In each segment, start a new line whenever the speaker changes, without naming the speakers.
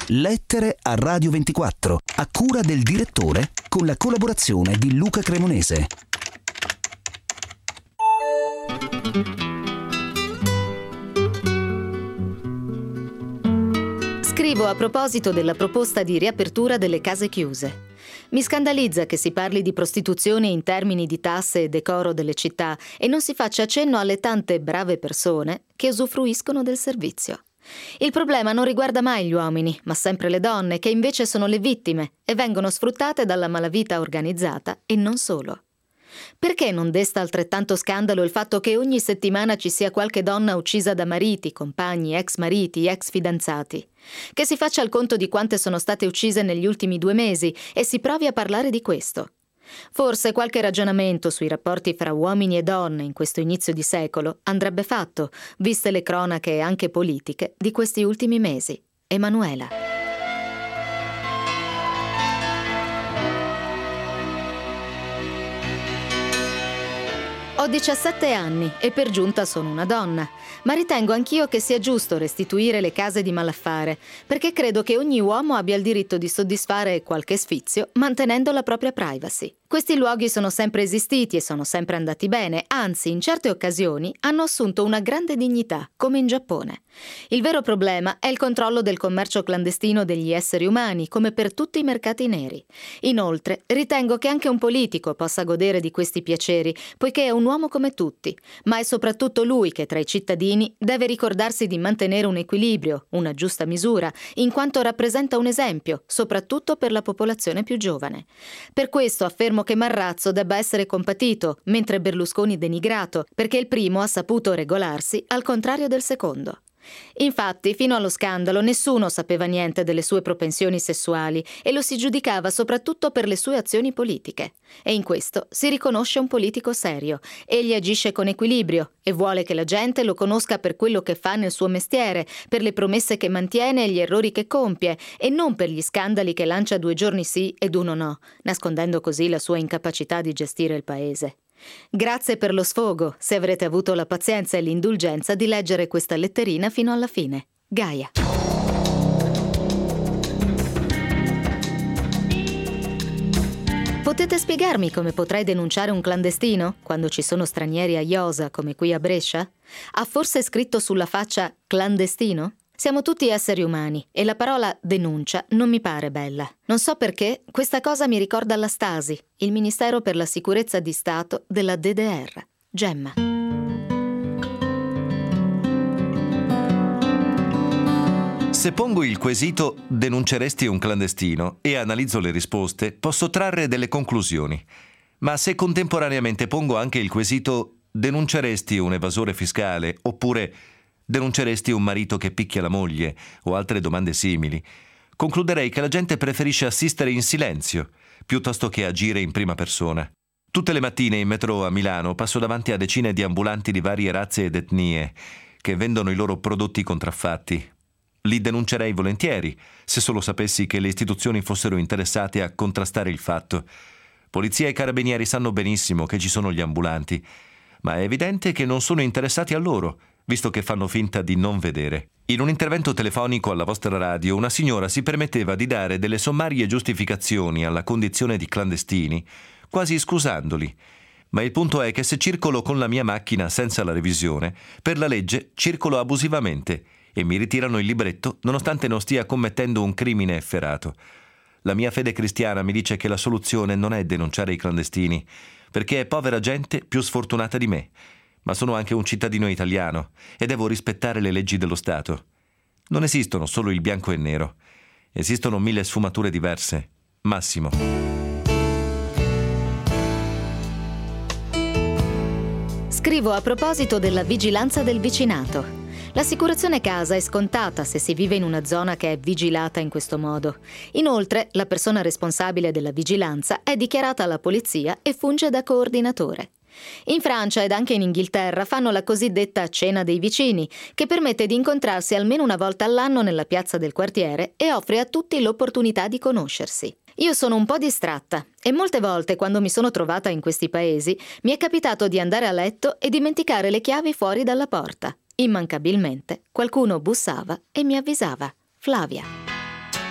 Lettere a Radio 24, a cura del direttore, con la collaborazione di Luca Cremonese.
Scrivo a proposito della proposta di riapertura delle case chiuse. Mi scandalizza che si parli di prostituzione in termini di tasse e decoro delle città e non si faccia cenno alle tante brave persone che usufruiscono del servizio. Il problema non riguarda mai gli uomini, ma sempre le donne, che invece sono le vittime e vengono sfruttate dalla malavita organizzata e non solo. Perché non desta altrettanto scandalo il fatto che ogni settimana ci sia qualche donna uccisa da mariti, compagni, ex mariti, ex fidanzati? Che si faccia il conto di quante sono state uccise negli ultimi 2 mesi e si provi a parlare di questo. Forse qualche ragionamento sui rapporti fra uomini e donne in questo inizio di secolo andrebbe fatto, viste le cronache anche politiche di questi ultimi mesi. Emanuela. Ho 17 anni e per giunta sono una donna, ma ritengo anch'io che sia giusto restituire le case di malaffare, perché credo che ogni uomo abbia il diritto di soddisfare qualche sfizio mantenendo la propria privacy. Questi luoghi sono sempre esistiti e sono sempre andati bene, anzi, in certe occasioni hanno assunto una grande dignità, come in Giappone. Il vero problema è il controllo del commercio clandestino degli esseri umani, come per tutti i mercati neri. Inoltre, ritengo che anche un politico possa godere di questi piaceri, poiché è un uomo come tutti, ma è soprattutto lui che tra i cittadini deve ricordarsi di mantenere un equilibrio, una giusta misura, in quanto rappresenta un esempio, soprattutto per la popolazione più giovane. Per questo affermo che Marrazzo debba essere compatito, mentre Berlusconi denigrato, perché il primo ha saputo regolarsi al contrario del secondo. Infatti, fino allo scandalo, nessuno sapeva niente delle sue propensioni sessuali e lo si giudicava soprattutto per le sue azioni politiche. E in questo si riconosce un politico serio. Egli agisce con equilibrio e vuole che la gente lo conosca per quello che fa nel suo mestiere, per le promesse che mantiene e gli errori che compie, e non per gli scandali che lancia 2 giorni sì ed 1 no, nascondendo così la sua incapacità di gestire il paese. Grazie per lo sfogo, se avrete avuto la pazienza e l'indulgenza di leggere questa letterina fino alla fine. Gaia. Potete spiegarmi come potrei denunciare un clandestino quando ci sono stranieri a Iosa come qui a Brescia? Ha forse scritto sulla faccia clandestino? Siamo tutti esseri umani e la parola denuncia non mi pare bella. Non so perché questa cosa mi ricorda la Stasi, il Ministero per la Sicurezza di Stato della DDR. Gemma.
Se pongo il quesito denunceresti un clandestino e analizzo le risposte, posso trarre delle conclusioni. Ma se contemporaneamente pongo anche il quesito denunceresti un evasore fiscale oppure denunceresti un marito che picchia la moglie o altre domande simili, concluderei che la gente preferisce assistere in silenzio piuttosto che agire in prima persona. Tutte le mattine in metro a Milano passo davanti a decine di ambulanti di varie razze ed etnie che vendono i loro prodotti contraffatti. Li denuncerei volentieri se solo sapessi che le istituzioni fossero interessate a contrastare il fatto. Polizia e carabinieri sanno benissimo che ci sono gli ambulanti, ma è evidente che non sono interessati a loro, visto che fanno finta di non vedere. In un intervento telefonico alla vostra radio, una signora si permetteva di dare delle sommarie giustificazioni alla condizione di clandestini, quasi scusandoli. Ma il punto è che se circolo con la mia macchina senza la revisione, per la legge circolo abusivamente e mi ritirano il libretto nonostante non stia commettendo un crimine efferato. La mia fede cristiana mi dice che la soluzione non è denunciare i clandestini, perché è povera gente più sfortunata di me. Ma sono anche un cittadino italiano e devo rispettare le leggi dello Stato. Non esistono solo il bianco e il nero. Esistono 1000 sfumature diverse. Massimo.
Scrivo a proposito della vigilanza del vicinato. L'assicurazione casa è scontata se si vive in una zona che è vigilata in questo modo. Inoltre, la persona responsabile della vigilanza è dichiarata alla polizia e funge da coordinatore. In Francia ed anche in Inghilterra fanno la cosiddetta cena dei vicini, che permette di incontrarsi almeno una volta all'anno nella piazza del quartiere e offre a tutti l'opportunità di conoscersi. Io sono un po' distratta e molte volte quando mi sono trovata in questi paesi mi è capitato di andare a letto e dimenticare le chiavi fuori dalla porta. Immancabilmente qualcuno bussava e mi avvisava. Flavia.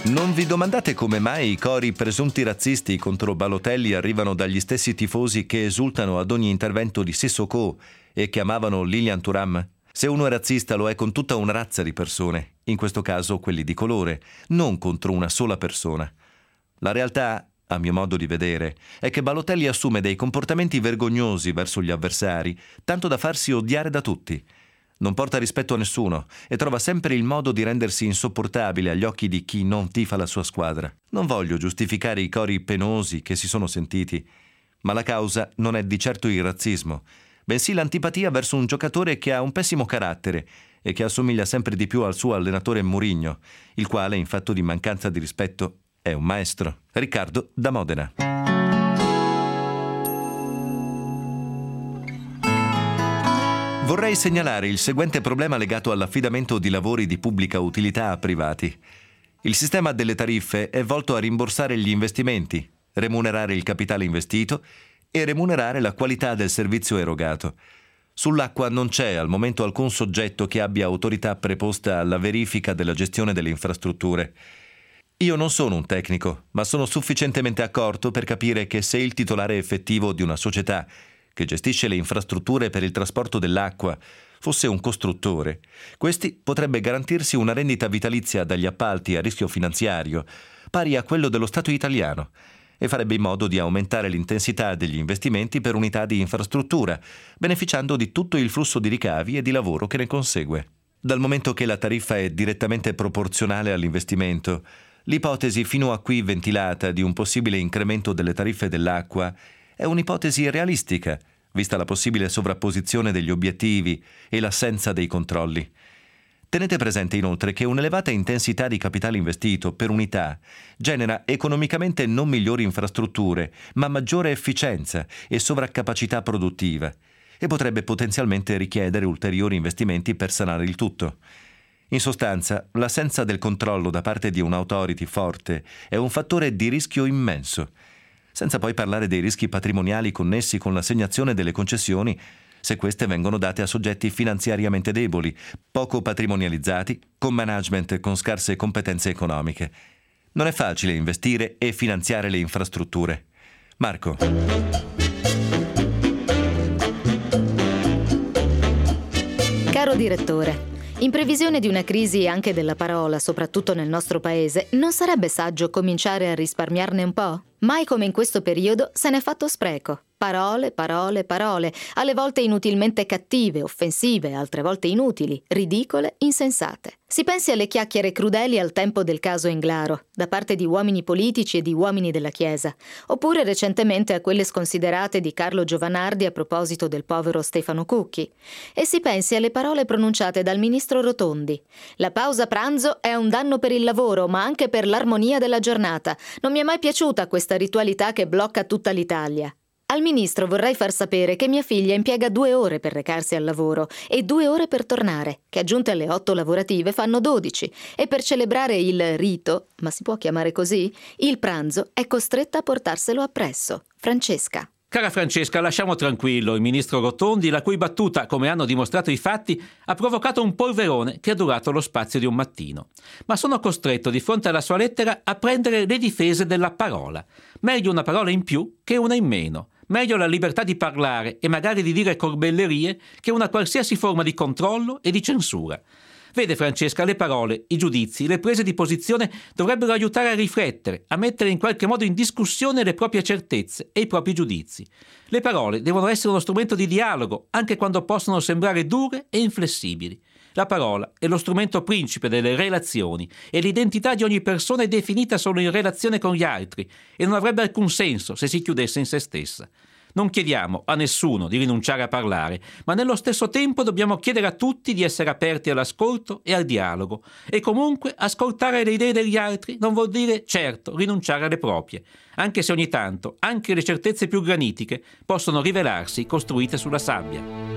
Non vi domandate come mai i cori presunti razzisti contro Balotelli arrivano dagli stessi tifosi che esultano ad ogni intervento di Sissoko e che amavano Lilian Thuram? Se uno è razzista lo è con tutta una razza di persone, in questo caso quelli di colore, non contro una sola persona. La realtà, a mio modo di vedere, è che Balotelli assume dei comportamenti vergognosi verso gli avversari, tanto da farsi odiare da tutti. Non porta rispetto a nessuno e trova sempre il modo di rendersi insopportabile agli occhi di chi non tifa la sua squadra. Non voglio giustificare i cori penosi che si sono sentiti, ma la causa non è di certo il razzismo, bensì l'antipatia verso un giocatore che ha un pessimo carattere e che assomiglia sempre di più al suo allenatore Mourinho, il quale, in fatto di mancanza di rispetto, è un maestro. Riccardo da Modena. Vorrei segnalare il seguente problema legato all'affidamento di lavori di pubblica utilità a privati. Il sistema delle tariffe è volto a rimborsare gli investimenti, remunerare il capitale investito e remunerare la qualità del servizio erogato. Sull'acqua non c'è al momento alcun soggetto che abbia autorità preposta alla verifica della gestione delle infrastrutture. Io non sono un tecnico, ma sono sufficientemente accorto per capire che se il titolare effettivo di una società che gestisce le infrastrutture per il trasporto dell'acqua fosse un costruttore, questi potrebbe garantirsi una rendita vitalizia dagli appalti a rischio finanziario pari a quello dello Stato italiano e farebbe in modo di aumentare l'intensità degli investimenti per unità di infrastruttura, beneficiando di tutto il flusso di ricavi e di lavoro che ne consegue. Dal momento che la tariffa è direttamente proporzionale all'investimento, l'ipotesi fino a qui ventilata di un possibile incremento delle tariffe dell'acqua è un'ipotesi realistica, vista la possibile sovrapposizione degli obiettivi e l'assenza dei controlli. Tenete presente inoltre che un'elevata intensità di capitale investito per unità genera economicamente non migliori infrastrutture, ma maggiore efficienza e sovraccapacità produttiva e potrebbe potenzialmente richiedere ulteriori investimenti per sanare il tutto. In sostanza, l'assenza del controllo da parte di un'autority forte è un fattore di rischio immenso, senza poi parlare dei rischi patrimoniali connessi con l'assegnazione delle concessioni se queste vengono date a soggetti finanziariamente deboli, poco patrimonializzati, con management con scarse competenze economiche. Non è facile investire e finanziare le infrastrutture. Marco.
Caro direttore, in previsione di una crisi anche della parola, soprattutto nel nostro paese, non sarebbe saggio cominciare a risparmiarne un po'? Mai come in questo periodo se n'è fatto spreco. Parole, parole, parole, alle volte inutilmente cattive, offensive, altre volte inutili, ridicole, insensate. Si pensi alle chiacchiere crudeli al tempo del caso Englaro, da parte di uomini politici e di uomini della Chiesa, oppure recentemente a quelle sconsiderate di Carlo Giovanardi a proposito del povero Stefano Cucchi. E si pensi alle parole pronunciate dal ministro Rotondi. La pausa pranzo è un danno per il lavoro, ma anche per l'armonia della giornata. Non mi è mai piaciuta questa ritualità che blocca tutta l'Italia. Al ministro vorrei far sapere che mia figlia impiega 2 ore per recarsi al lavoro e 2 ore per tornare, che aggiunte alle 8 lavorative fanno 12, e per celebrare il rito, ma si può chiamare così, il pranzo è costretta a portarselo appresso. Francesca.
Cara Francesca, lasciamo tranquillo il ministro Rotondi, la cui battuta, come hanno dimostrato i fatti, ha provocato un polverone che è durato lo spazio di un mattino. Ma sono costretto, di fronte alla sua lettera, a prendere le difese della parola. Meglio una parola in più che una in meno. Meglio la libertà di parlare e magari di dire corbellerie che una qualsiasi forma di controllo e di censura. Vede Francesca, le parole, i giudizi, le prese di posizione dovrebbero aiutare a riflettere, a mettere in qualche modo in discussione le proprie certezze e i propri giudizi. Le parole devono essere uno strumento di dialogo, anche quando possono sembrare dure e inflessibili. La parola è lo strumento principe delle relazioni e l'identità di ogni persona è definita solo in relazione con gli altri e non avrebbe alcun senso se si chiudesse in se stessa. Non chiediamo a nessuno di rinunciare a parlare, ma nello stesso tempo dobbiamo chiedere a tutti di essere aperti all'ascolto e al dialogo. E comunque ascoltare le idee degli altri non vuol dire, certo, rinunciare alle proprie, anche se ogni tanto anche le certezze più granitiche possono rivelarsi costruite sulla sabbia.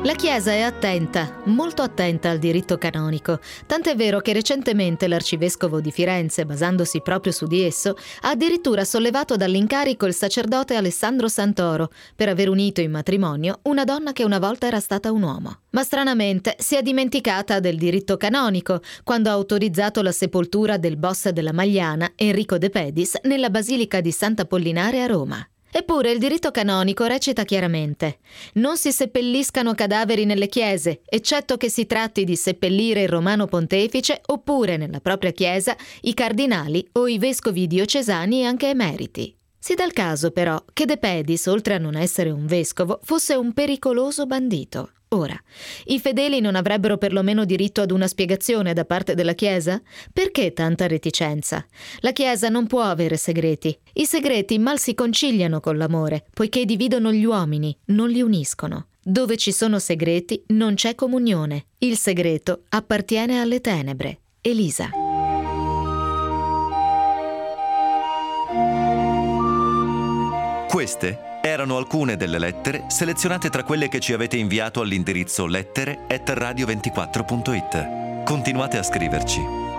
La Chiesa è attenta, molto attenta al diritto canonico, tant'è vero che recentemente l'arcivescovo di Firenze, basandosi proprio su di esso, ha addirittura sollevato dall'incarico il sacerdote Alessandro Santoro per aver unito in matrimonio una donna che una volta era stata un uomo. Ma stranamente si è dimenticata del diritto canonico quando ha autorizzato la sepoltura del boss della Magliana, Enrico De Pedis, nella Basilica di Sant'Apollinare a Roma. Eppure il diritto canonico recita chiaramente: non si seppelliscano cadaveri nelle chiese, eccetto che si tratti di seppellire il romano pontefice oppure nella propria chiesa i cardinali o i vescovi diocesani anche emeriti. Si dà il caso però che De Pedis, oltre a non essere un vescovo, fosse un pericoloso bandito. Ora, i fedeli non avrebbero perlomeno diritto ad una spiegazione da parte della Chiesa? Perché tanta reticenza? La Chiesa non può avere segreti. I segreti mal si conciliano con l'amore, poiché dividono gli uomini, non li uniscono. Dove ci sono segreti non c'è comunione. Il segreto appartiene alle tenebre. Elisa.
Queste erano alcune delle lettere selezionate tra quelle che ci avete inviato all'indirizzo lettere@radio24.it. Continuate a scriverci.